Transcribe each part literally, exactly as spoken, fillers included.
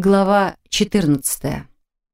Глава четырнадцатая.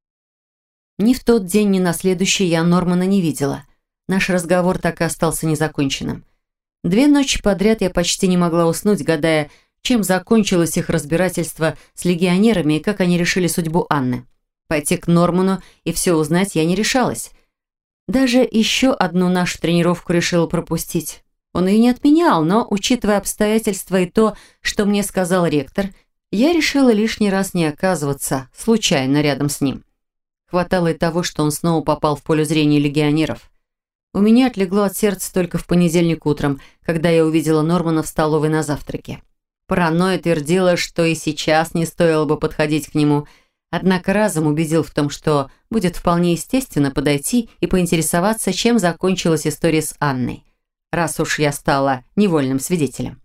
Ни в тот день, ни на следующий я Нормана не видела. Наш разговор так и остался незаконченным. Две ночи подряд я почти не могла уснуть, гадая, чем закончилось их разбирательство с легионерами и как они решили судьбу Анны. Пойти к Норману и все узнать я не решалась. Даже еще одну нашу тренировку решила пропустить. Он ее не отменял, но, учитывая обстоятельства и то, что мне сказал ректор, я решила лишний раз не оказываться случайно рядом с ним. Хватало и того, что он снова попал в поле зрения легионеров. У меня отлегло от сердца только в понедельник утром, когда я увидела Нормана в столовой на завтраке. Паранойя твердила, что и сейчас не стоило бы подходить к нему, однако разум убедил в том, что будет вполне естественно подойти и поинтересоваться, чем закончилась история с Анной, раз уж я стала невольным свидетелем.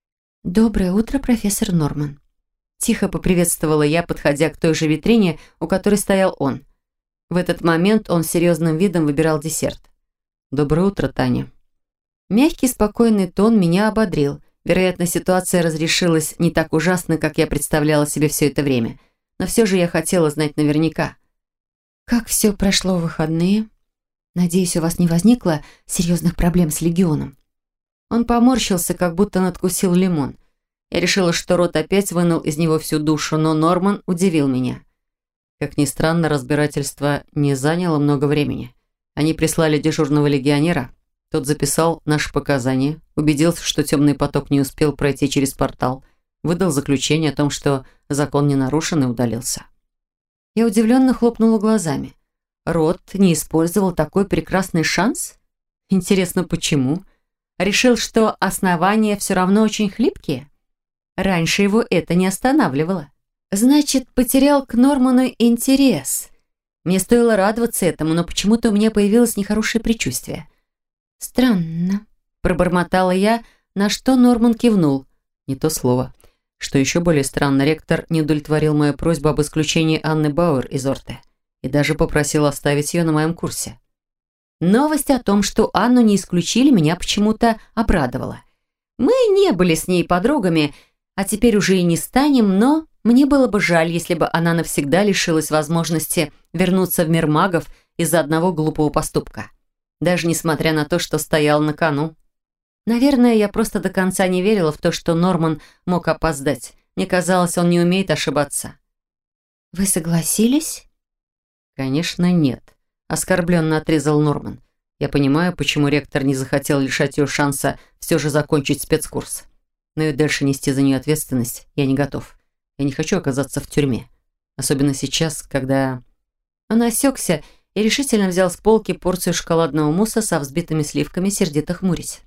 «Доброе утро, профессор Норман». Тихо поприветствовала я, подходя к той же витрине, у которой стоял он. В этот момент он серьезным видом выбирал десерт. «Доброе утро, Таня». Мягкий, спокойный тон меня ободрил. Вероятно, ситуация разрешилась не так ужасно, как я представляла себе все это время. Но все же я хотела знать наверняка. «Как все прошло в выходные? Надеюсь, у вас не возникло серьезных проблем с легионом?» Он поморщился, как будто надкусил лимон. Я решила, что рот опять вынул из него всю душу, но Норман удивил меня. Как ни странно, разбирательство не заняло много времени. Они прислали дежурного легионера. Тот записал наши показания, убедился, что темный поток не успел пройти через портал, выдал заключение о том, что закон не нарушен, и удалился. Я удивленно хлопнула глазами. Рот не использовал такой прекрасный шанс? Интересно, почему? Решил, что основания все равно очень хлипкие? Раньше его это не останавливало. Значит, потерял к Норману интерес. Мне стоило радоваться этому, но почему-то у меня появилось нехорошее предчувствие. «Странно», — пробормотала я, на что Норман кивнул. Не то слово. Что еще более странно, ректор не удовлетворил мою просьбу об исключении Анны Бауэр из Орте и даже попросил оставить ее на моем курсе. Новость о том, что Анну не исключили, меня почему-то обрадовала. Мы не были с ней подругами, а теперь уже и не станем, но мне было бы жаль, если бы она навсегда лишилась возможности вернуться в мир магов из-за одного глупого поступка. Даже несмотря на то, что стоял на кону. Наверное, я просто до конца не верила в то, что Норман мог опоздать. Мне казалось, он не умеет ошибаться. «Вы согласились?» «Конечно, нет», — оскорбленно отрезал Норман. «Я понимаю, почему ректор не захотел лишать ее шанса все же закончить спецкурс. Но и дальше нести за нее ответственность я не готов. Я не хочу оказаться в тюрьме. Особенно сейчас, когда...» Он осекся и решительно взял с полки порцию шоколадного мусса со взбитыми сливками, сердито хмурясь.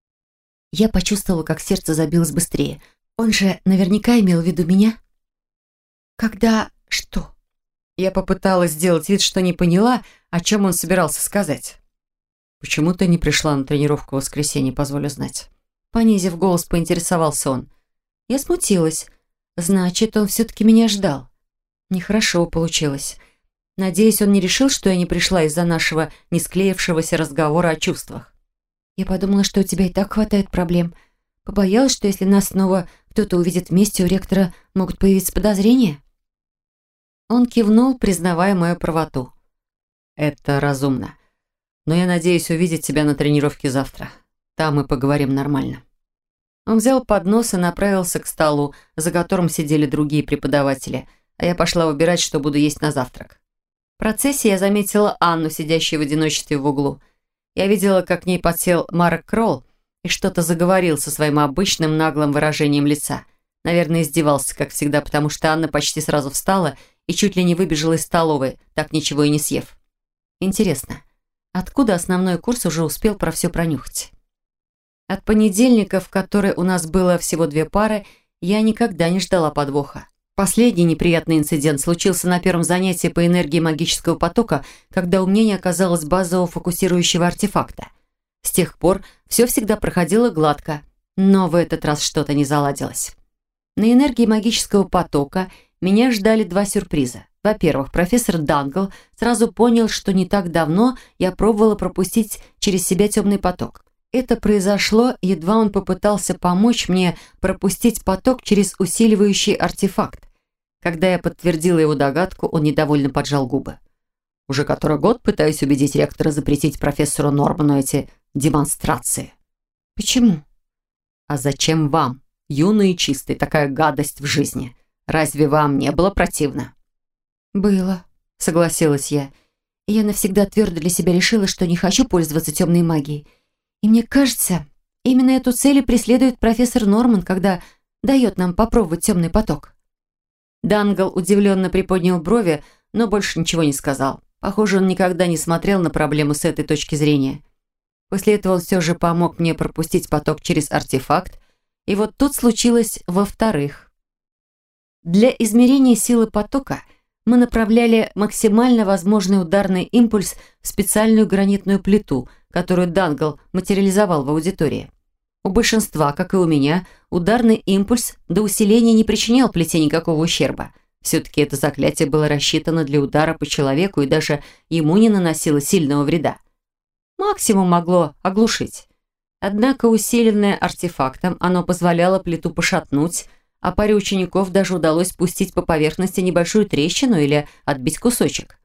Я почувствовала, как сердце забилось быстрее. Он же наверняка имел в виду меня. «Когда... что?» Я попыталась сделать вид, что не поняла, о чем он собирался сказать. «Почему ты не пришла на тренировку в воскресенье, позволю знать?» Понизив голос, поинтересовался он. Я смутилась. Значит, он все-таки меня ждал. Нехорошо получилось. Надеюсь, он не решил, что я не пришла из-за нашего не склеившегося разговора о чувствах. Я подумала, что у тебя и так хватает проблем. Побоялась, что если нас снова кто-то увидит вместе, у ректора могут появиться подозрения. Он кивнул, признавая мою правоту. «Это разумно. Но я надеюсь увидеть тебя на тренировке завтра. Там мы поговорим нормально». Он взял поднос и направился к столу, за которым сидели другие преподаватели, а я пошла выбирать, что буду есть на завтрак. В процессе я заметила Анну, сидящую в одиночестве в углу. Я видела, как к ней подсел Марк Кролл и что-то заговорил со своим обычным наглым выражением лица. Наверное, издевался, как всегда, потому что Анна почти сразу встала и чуть ли не выбежала из столовой, так ничего и не съев. Интересно, откуда основной курс уже успел про все пронюхать? От понедельника, в который у нас было всего две пары, я никогда не ждала подвоха. Последний неприятный инцидент случился на первом занятии по энергии магического потока, когда у меня не оказалось базового фокусирующего артефакта. С тех пор все всегда проходило гладко, но в этот раз что-то не заладилось. На энергии магического потока меня ждали два сюрприза. Во-первых, профессор Дангл сразу понял, что не так давно я пробовала пропустить через себя темный поток. Это произошло, едва он попытался помочь мне пропустить поток через усиливающий артефакт. Когда я подтвердила его догадку, он недовольно поджал губы. «Уже который год пытаюсь убедить ректора запретить профессору Норману эти демонстрации». «Почему?» «А зачем вам, юный и чистый, такая гадость в жизни? Разве вам не было противно?» «Было», — согласилась я. «И я навсегда твердо для себя решила, что не хочу пользоваться темной магией. И мне кажется, именно эту цель и преследует профессор Норман, когда дает нам попробовать темный поток». Дангл удивленно приподнял брови, но больше ничего не сказал. Похоже, он никогда не смотрел на проблему с этой точки зрения. После этого он все же помог мне пропустить поток через артефакт, и вот тут случилось во-вторых. Для измерения силы потока мы направляли максимально возможный ударный импульс в специальную гранитную плиту, которую Дангл материализовал в аудитории. У большинства, как и у меня, ударный импульс до усиления не причинял плите никакого ущерба. Все-таки это заклятие было рассчитано для удара по человеку и даже ему не наносило сильного вреда. Максимум могло оглушить. Однако, усиленное артефактом, оно позволяло плиту пошатнуть, а паре учеников даже удалось пустить по поверхности небольшую трещину или отбить кусочек.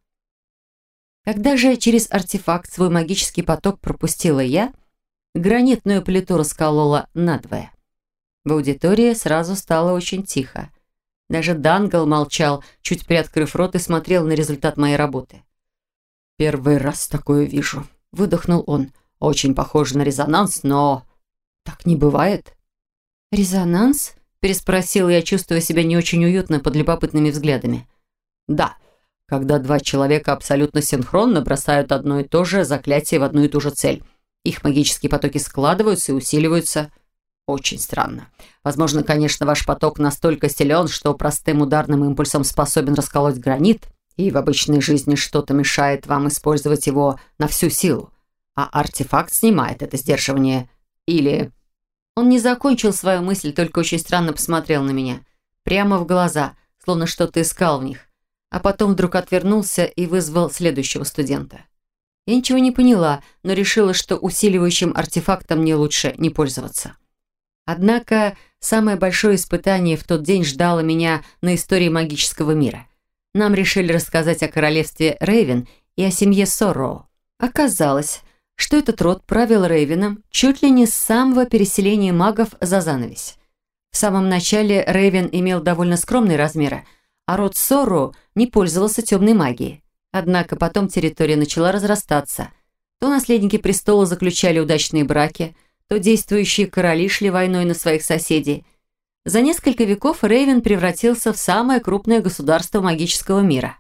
Когда же через артефакт свой магический поток пропустила я, гранитную плиту расколола надвое. В аудитории сразу стало очень тихо. Даже Дангл молчал, чуть приоткрыв рот, и смотрел на результат моей работы. «Первый раз такое вижу», — выдохнул он. «Очень похоже на резонанс, но так не бывает». «Резонанс?» — переспросила я, чувствуя себя не очень уютно под любопытными взглядами. «Да, когда два человека абсолютно синхронно бросают одно и то же заклятие в одну и ту же цель. Их магические потоки складываются и усиливаются. Очень странно. Возможно, конечно, ваш поток настолько силен, что простым ударным импульсом способен расколоть гранит, и в обычной жизни что-то мешает вам использовать его на всю силу. А артефакт снимает это сдерживание. Или...» Он не закончил свою мысль, только очень странно посмотрел на меня. Прямо в глаза, словно что-то искал в них. А потом вдруг отвернулся и вызвал следующего студента. Я ничего не поняла, но решила, что усиливающим артефактом мне лучше не пользоваться. Однако самое большое испытание в тот день ждало меня на истории магического мира. Нам решили рассказать о королевстве Рейвен и о семье Сорроу. Оказалось, что этот род правил Рейвеном чуть ли не с самого переселения магов за занавесь. В самом начале Рейвен имел довольно скромные размеры, а род Сорроу не пользовался темной магией. Однако потом территория начала разрастаться. То наследники престола заключали удачные браки, то действующие короли шли войной на своих соседей. За несколько веков Рейвен превратился в самое крупное государство магического мира.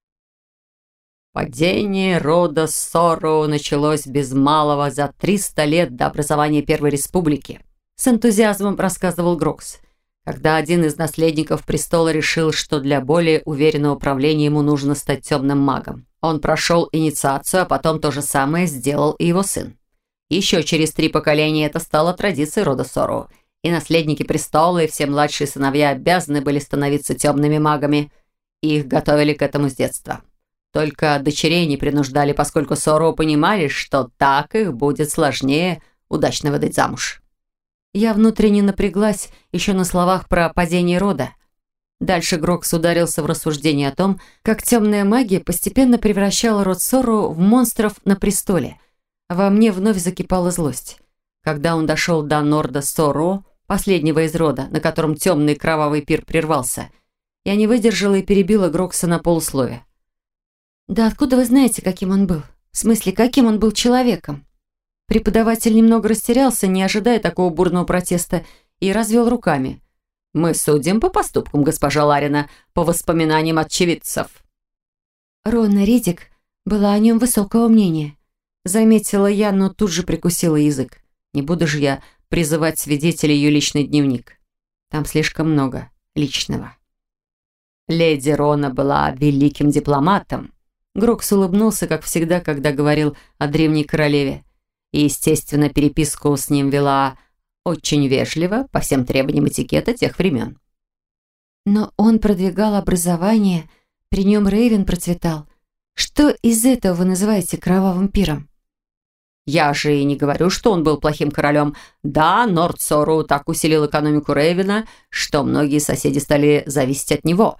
Падение рода Сорроу началось без малого за триста лет до образования Первой Республики, с энтузиазмом рассказывал Грокс, когда один из наследников престола решил, что для более уверенного правления ему нужно стать темным магом. Он прошел инициацию, а потом то же самое сделал и его сын. Еще через три поколения это стало традицией рода Сорроу, и наследники престола и все младшие сыновья обязаны были становиться темными магами, и их готовили к этому с детства. Только дочерей не принуждали, поскольку Сорроу понимали, что так их будет сложнее удачно выдать замуж. Я внутренне напряглась еще на словах про падение рода. Дальше Грокс ударился в рассуждение о том, как темная магия постепенно превращала род Сорроу в монстров на престоле. Во мне вновь закипала злость. Когда он дошел до Норда Сорроу, последнего из рода, на котором темный кровавый пир прервался, я не выдержала и перебила Грокса на полуслове. «Да откуда вы знаете, каким он был? В смысле, каким он был человеком?» Преподаватель немного растерялся, не ожидая такого бурного протеста, и развел руками. «Мы судим по поступкам, госпожа Ларина, по воспоминаниям очевидцев». Ронна Ридик была о нем высокого мнения. Заметила я, но тут же прикусила язык. Не буду же я призывать свидетелей ее личный дневник. Там слишком много личного. Леди Рона была великим дипломатом. Грокс улыбнулся, как всегда, когда говорил о древней королеве. И, естественно, переписку с ним вела очень вежливо, по всем требованиям этикета тех времен. Но он продвигал образование, при нем Рейвен процветал. Что из этого вы называете кровавым пиром? Я же и не говорю, что он был плохим королем. Да, Норд Сорроу так усилил экономику Рейвена, что многие соседи стали зависеть от него.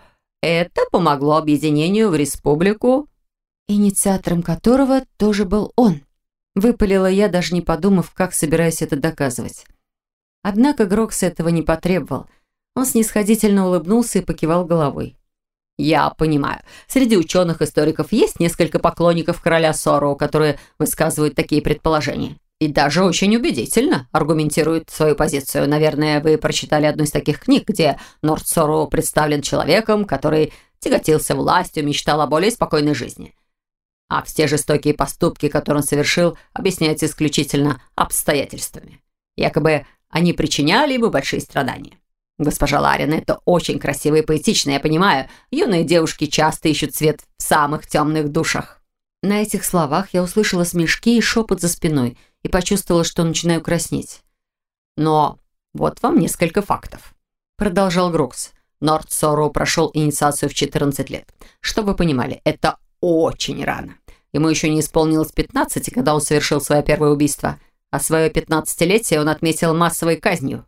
Это помогло объединению в республику, инициатором которого тоже был он. Выпалила я, даже не подумав, как собираюсь это доказывать. Однако Грокс этого не потребовал. Он снисходительно улыбнулся и покивал головой. «Я понимаю. Среди ученых-историков есть несколько поклонников короля Сороу, которые высказывают такие предположения. И даже очень убедительно аргументируют свою позицию. Наверное, вы прочитали одну из таких книг, где Норд Сороу представлен человеком, который тяготился властью, мечтал о более спокойной жизни. А все жестокие поступки, которые он совершил, объясняются исключительно обстоятельствами. Якобы они причиняли ему большие страдания. Госпожа Ларин, это очень красиво и поэтично, я понимаю. Юные девушки часто ищут свет в самых темных душах». На этих словах я услышала смешки и шепот за спиной и почувствовала, что начинаю краснеть. «Но вот вам несколько фактов», — продолжал Грокс. «Норд Сороу прошел инициацию в четырнадцать лет. Чтобы вы понимали, это очень рано. Ему еще не исполнилось пятнадцати, когда он совершил свое первое убийство, а свое пятнадцатилетие он отметил массовой казнью».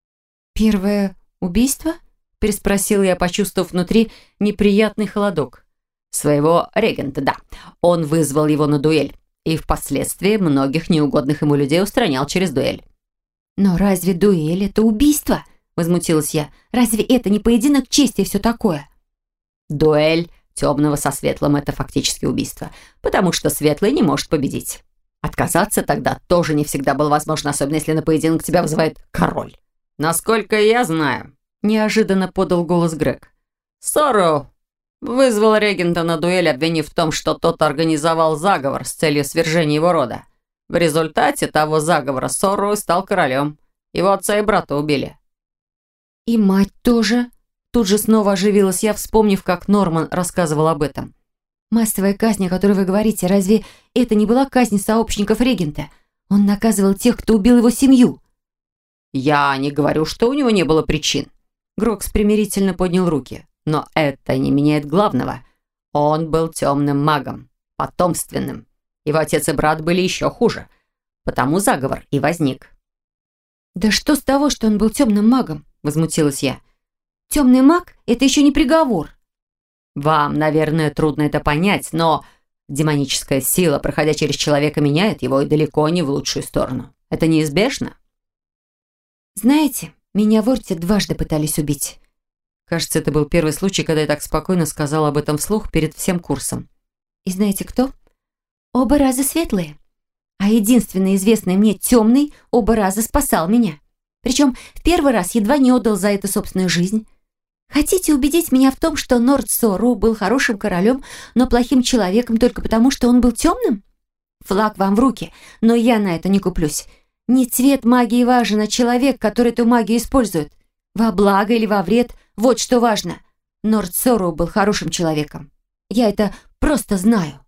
«Первое убийство?» – переспросила я, почувствовав внутри неприятный холодок. «Своего регента, да. Он вызвал его на дуэль и впоследствии многих неугодных ему людей устранял через дуэль». «Но разве дуэль – это убийство?» – возмутилась я. «Разве это не поединок чести и все такое?» «Дуэль темного со светлым – это фактически убийство, потому что светлый не может победить. Отказаться тогда тоже не всегда было возможно, особенно если на поединок тебя вызывает король. Насколько я знаю», – неожиданно подал голос Грег, «Сороу вызвал регента на дуэль, обвинив в том, что тот организовал заговор с целью свержения его рода. В результате того заговора Сороу стал королем. Его отца и брата убили». «И мать тоже?» Тут же снова оживилась я, вспомнив, как Норман рассказывал об этом. «Массовая казнь, о которой вы говорите, разве это не была казнь сообщников регента? Он наказывал тех, кто убил его семью». «Я не говорю, что у него не было причин». Грокс примирительно поднял руки. «Но это не меняет главного. Он был темным магом, потомственным. Его отец и брат были еще хуже. Потому заговор и возник». «Да что с того, что он был темным магом?» – возмутилась я. «Темный маг – это еще не приговор». «Вам, наверное, трудно это понять, но демоническая сила, проходя через человека, меняет его и далеко не в лучшую сторону. Это неизбежно». «Знаете, меня в Орте дважды пытались убить». Кажется, это был первый случай, когда я так спокойно сказала об этом вслух перед всем курсом. «И знаете кто? Оба раза светлые. А единственный известный мне темный оба раза спасал меня. Причем в первый раз едва не отдал за это собственную жизнь. Хотите убедить меня в том, что Норд Сороу был хорошим королем, но плохим человеком только потому, что он был темным? Флаг вам в руки, но я на это не куплюсь. Не цвет магии важен, а человек, который эту магию использует. Во благо или во вред, вот что важно. Норд Сороу был хорошим человеком. Я это просто знаю».